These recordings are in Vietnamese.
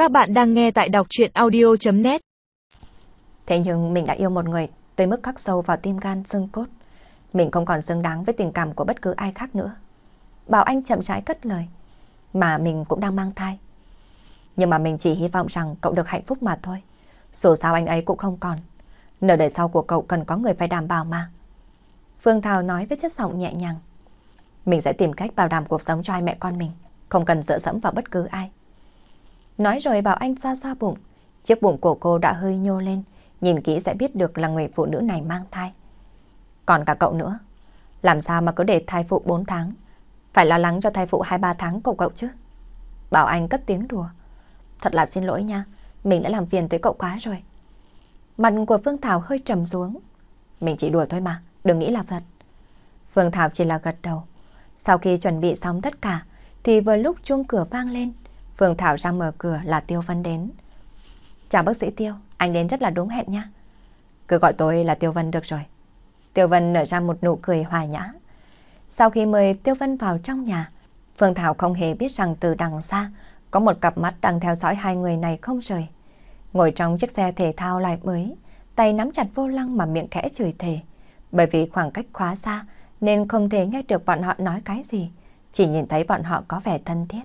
Các bạn đang nghe tại đọc truyện audio.net. Thế nhưng mình đã yêu một người tới mức khắc sâu vào tim gan xương cốt. Mình không còn xứng đáng với tình cảm của bất cứ ai khác nữa. Bảo Anh chậm rãi cất lời. Mà mình cũng đang mang thai. Nhưng mà mình chỉ hy vọng rằng cậu được hạnh phúc mà thôi. Dù sao anh ấy cũng không còn. Nửa đời sau của cậu cần có người phải đảm bảo mà. Phương Thảo nói với chất giọng nhẹ nhàng. Mình sẽ tìm cách bảo đảm cuộc sống cho hai mẹ con mình. Không cần dựa dẫm vào bất cứ ai. Nói rồi Bảo Anh xoa xoa bụng. Chiếc bụng của cô đã hơi nhô lên. Nhìn kỹ sẽ biết được là người phụ nữ này mang thai. Còn cả cậu nữa. Làm sao mà cứ để thai phụ 4 tháng. Phải lo lắng cho thai phụ 2-3 tháng của cậu chứ. Bảo Anh cất tiếng đùa. Thật là xin lỗi nha. Mình đã làm phiền tới cậu quá rồi. Mặt của Phương Thảo hơi trầm xuống. Mình chỉ đùa thôi mà. Đừng nghĩ là thật. Phương Thảo chỉ là gật đầu. Sau khi chuẩn bị xong tất cả thì vừa lúc chuông cửa vang lên. Phương Thảo ra mở cửa là Tiêu Vân đến. Chào bác sĩ Tiêu, anh đến rất là đúng hẹn nha. Cứ gọi tôi là Tiêu Vân được rồi. Tiêu Vân nở ra một nụ cười hòa nhã. Sau khi mời Tiêu Vân vào trong nhà, Phương Thảo không hề biết rằng từ đằng xa có một cặp mắt đang theo dõi hai người này không rời. Ngồi trong chiếc xe thể thao loại mới, tay nắm chặt vô lăng mà miệng khẽ chửi thề. Bởi vì khoảng cách quá xa nên không thể nghe được bọn họ nói cái gì, chỉ nhìn thấy bọn họ có vẻ thân thiết.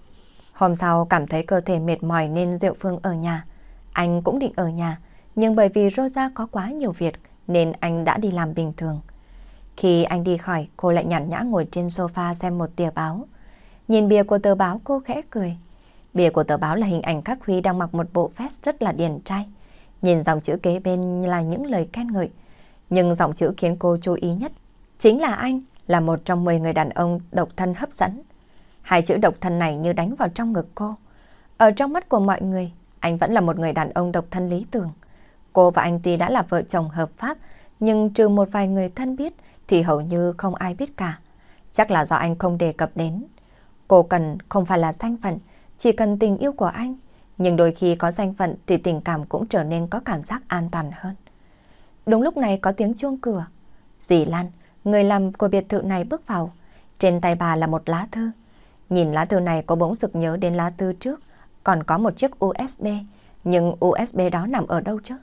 Hôm sau cảm thấy cơ thể mệt mỏi nên Diệu Phương ở nhà. Anh cũng định ở nhà, nhưng bởi vì Rosa có quá nhiều việc nên anh đã đi làm bình thường. Khi anh đi khỏi, cô lại nhàn nhã ngồi trên sofa xem một tờ báo. Nhìn bìa của tờ báo cô khẽ cười. Bìa của tờ báo là hình ảnh các Huy đang mặc một bộ vest rất là điển trai. Nhìn dòng chữ kế bên là những lời khen ngợi. Nhưng dòng chữ khiến cô chú ý nhất chính là anh là một trong 10 người đàn ông độc thân hấp dẫn. Hai chữ độc thân này như đánh vào trong ngực cô. Ở trong mắt của mọi người, anh vẫn là một người đàn ông độc thân lý tưởng. Cô và anh tuy đã là vợ chồng hợp pháp, nhưng trừ một vài người thân biết thì hầu như không ai biết cả. Chắc là do anh không đề cập đến. Cô cần không phải là danh phận, chỉ cần tình yêu của anh. Nhưng đôi khi có danh phận thì tình cảm cũng trở nên có cảm giác an toàn hơn. Đúng lúc này có tiếng chuông cửa. Dì Lan, người làm của biệt thự này bước vào. Trên tay bà là một lá thư. Nhìn lá thư này cô bỗng sực nhớ đến lá thư trước. Còn có một chiếc USB. Nhưng USB đó nằm ở đâu chứ?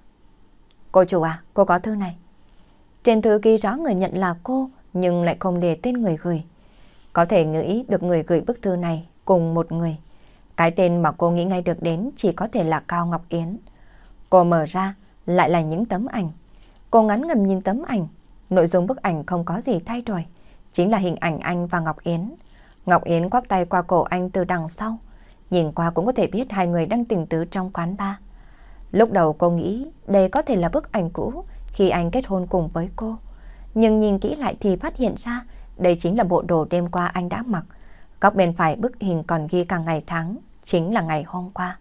Cô chủ à, cô có thư này. Trên thư ghi rõ người nhận là cô, nhưng lại không đề tên người gửi. Có thể nghĩ được người gửi bức thư này cùng một người. Cái tên mà cô nghĩ ngay được đến chỉ có thể là Cao Ngọc Yến. Cô mở ra, lại là những tấm ảnh. Cô ngắn ngầm nhìn tấm ảnh. Nội dung bức ảnh không có gì thay đổi. Chính là hình ảnh anh và Ngọc Yến. Ngọc Yến khoác tay qua cổ anh từ đằng sau. Nhìn qua cũng có thể biết hai người đang tình tứ trong quán bar. Lúc đầu cô nghĩ đây có thể là bức ảnh cũ khi anh kết hôn cùng với cô. Nhưng nhìn kỹ lại thì phát hiện ra đây chính là bộ đồ đêm qua anh đã mặc. Góc bên phải bức hình còn ghi cả ngày tháng, chính là ngày hôm qua.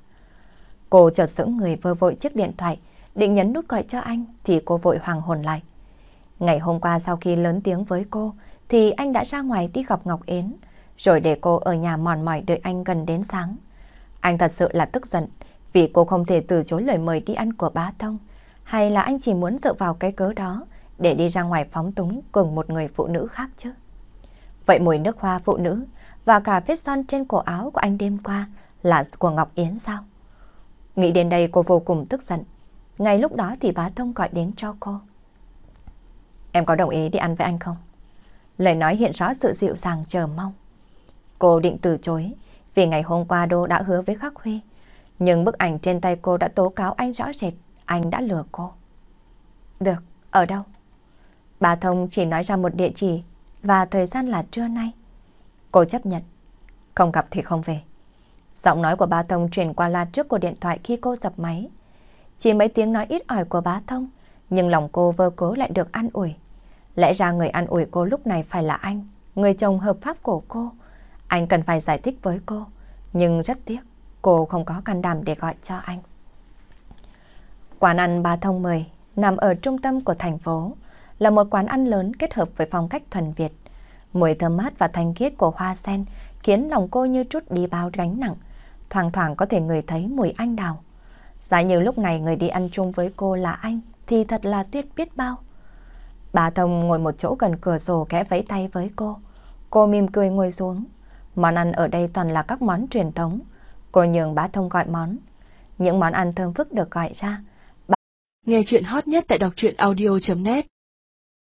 Cô chợt sững người vơ vội chiếc điện thoại, định nhấn nút gọi cho anh thì cô vội hoàng hồn lại. Ngày hôm qua sau khi lớn tiếng với cô thì anh đã ra ngoài đi gặp Ngọc Yến, rồi để cô ở nhà mòn mỏi đợi anh gần đến sáng. Anh thật sự là tức giận vì cô không thể từ chối lời mời đi ăn của bá Thông, hay là anh chỉ muốn dựa vào cái cớ đó để đi ra ngoài phóng túng cùng một người phụ nữ khác chứ? Vậy mùi nước hoa phụ nữ và cả vết son trên cổ áo của anh đêm qua là của Ngọc Yến sao? Nghĩ đến đây cô vô cùng tức giận. Ngay lúc đó thì bá Thông gọi đến cho cô. Em có đồng ý đi ăn với anh không? Lời nói hiện rõ sự dịu dàng chờ mong. Cô định từ chối vì ngày hôm qua Đô đã hứa với Khắc Huy. Nhưng bức ảnh trên tay cô đã tố cáo anh rõ rệt, anh đã lừa cô. Được, ở đâu? Bà Thông chỉ nói ra một địa chỉ và thời gian là trưa nay. Cô chấp nhận. Không gặp thì không về. Giọng nói của bà Thông truyền qua loa trước của điện thoại khi cô dập máy. Chỉ mấy tiếng nói ít ỏi của bà Thông, nhưng lòng cô vơ cố lại được an ủi. Lẽ ra người an ủi cô lúc này phải là anh, người chồng hợp pháp của cô. Anh cần phải giải thích với cô, nhưng rất tiếc, cô không có can đảm để gọi cho anh. Quán ăn Bà Thông mời, nằm ở trung tâm của thành phố, là một quán ăn lớn kết hợp với phong cách thuần Việt. Mùi thơm mát và thanh khiết của hoa sen khiến lòng cô như trút đi bao gánh nặng, thoang thoảng có thể ngửi thấy mùi anh đào. Giả như lúc này người đi ăn chung với cô là anh, thì thật là tuyệt biết bao. Bà Thông ngồi một chỗ gần cửa sổ khẽ vẫy tay với cô. Cô mỉm cười ngồi xuống. Món ăn ở đây toàn là các món truyền thống. Cô nhường bá Thông gọi món. Những món ăn thơm phức được gọi ra. Nghe chuyện hot nhất tại đọc truyện audio.net